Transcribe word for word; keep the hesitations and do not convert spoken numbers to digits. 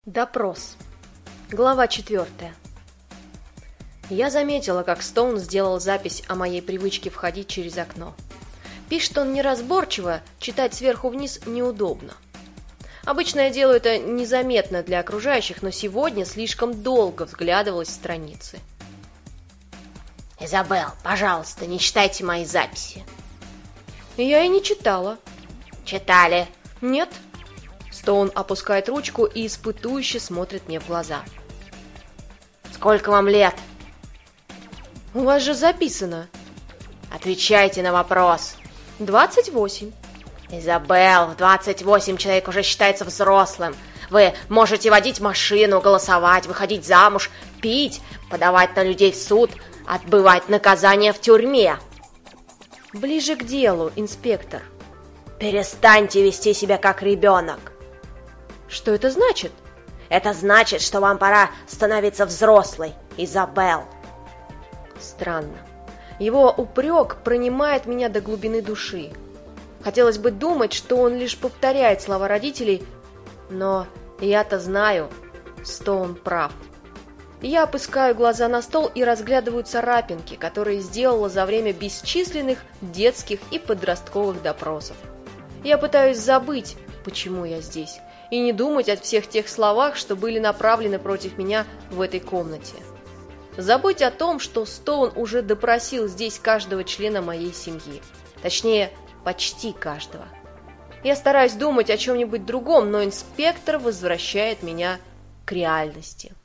Допрос. Глава четвертая. Я заметила, как Стоун сделал запись о моей привычке входить через окно. Пишет он неразборчиво, читать сверху вниз неудобно. Обычно я делаю это незаметно для окружающих, но сегодня слишком долго взглядывалась в страницы. «Изабелл, пожалуйста, не читайте мои записи». Я и не читала. «Читали». «Нет». Стоун опускает ручку и испытующе смотрит мне в глаза. «Сколько вам лет?» «У вас же записано». «Отвечайте на вопрос». «Двадцать восемь». «Изабелл, в двадцать восемь человек уже считается взрослым. Вы можете водить машину, голосовать, выходить замуж, пить, подавать на людей в суд, отбывать наказание в тюрьме». «Ближе к делу, инспектор». «Перестаньте вести себя как ребенок». «Что это значит?» «Это значит, что вам пора становиться взрослой, Изабелл». Странно. Его упрек пронимает меня до глубины души. Хотелось бы думать, что он лишь повторяет слова родителей, но я-то знаю, Стоун прав. Я опускаю глаза на стол и разглядываю царапинки, которые сделала за время бесчисленных детских и подростковых допросов. Я пытаюсь забыть, почему я здесь, и не думать о всех тех словах, что были направлены против меня в этой комнате. Забыть о том, что Стоун уже допросил здесь каждого члена моей семьи. Точнее, почти каждого. Я стараюсь думать о чем-нибудь другом, но инспектор возвращает меня к реальности.